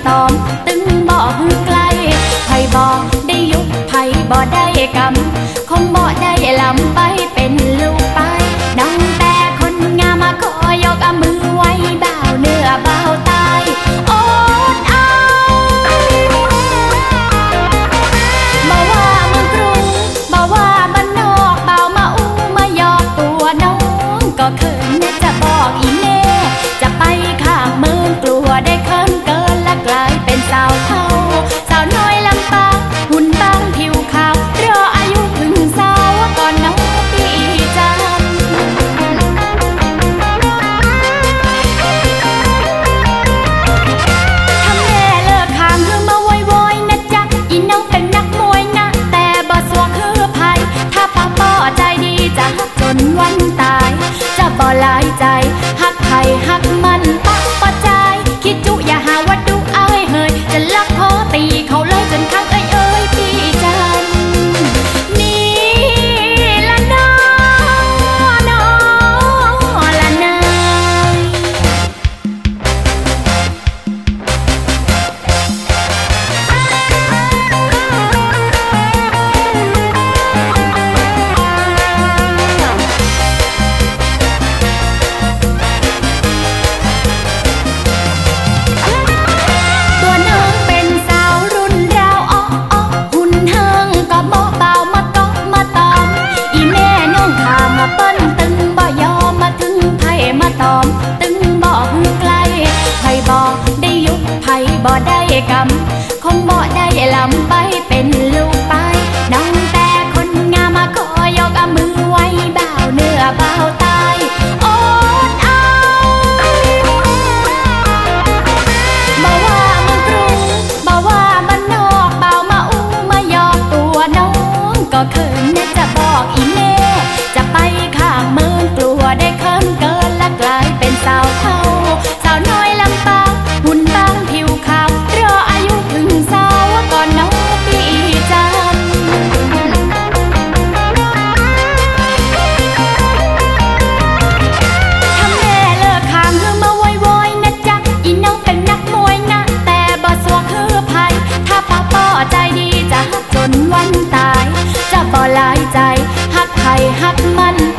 ตอมตึงบ่ฮือไกลไผบ่ได้ยุบไผบ่ได้กำคงบ่ได้ลำไปเป็นลูกไปน้องแต่คนงามมาขอยกเอามือไว้บ่าวเนื้อบ่าวตายโอดเอาบ่ว่าเมืองกรุงบ่ว่าบ้านนอกบ่าวมาอู้มาหยอกตัวน้องก็เขินนะจะบอกอีแม่จะไปข้างเมืองกลัวได้เขินเกินและกลายเป็นสาวเท่าสาวน้อยลำปางหุ่นบางผิวขาวรออายุถึงสาวก่อนน้องพี่จันถ้าแม่เลิกข้างคือมาโวยๆนะจ๊ะอีน้องเป็นนักมวยนะแต่บ่สวงคือไผถ้าป้าป้อใจดีจะฮักจนวันตายจะบ่หลายใจฮักไผฮักมันปักปัจจัยคิดจุอย่าหาว่าดุเอ้ยเฮยจะลักคอตีเขาเลยจนข้างเอ้ยพี่จันนี่ละน้อน้อละนายตัวน้องเป็นสาวรุ่นราวอ้อหุ่นเฮิงก็บ่เบามาเกาะมาตอมอีแม่น้องถามมาเปิ้นตึงบ่ยอมมาถึงไผมาตอมตึงบ่ฮือไกลไผบ่ได้ยุบไผบ่ได้กำคงบ่ได้ลำไปเป็นลูกไปน้องแต่คนงามมาขอยกเอามือไว้บ่าวเนื้อบ่าวตายโอดเอาบ่ว่าเมืองกรุงบ่ว่าบ้านนอกบ่าวมาอู้มาหยอกตัวน้องก็เขินนะจะบอกอีแม่จะไปข้างเมืองกลัวได้เขินเกินและกลายเป็นสาวเท่าสาวน้อยลำปางหุ่นบางผิวขาวรออายุถึงสาวก่อนน้องพี่จันถ้าแม่เลิกข้างคือมาโวยๆนะจ๊ะอีน้องเป็นนักมวยนะแต่บ่สวงคือไผถ้าป้าป้อใจดีจะฮักจนวันตายจะบ่หลายใจฮักไผฮักมัน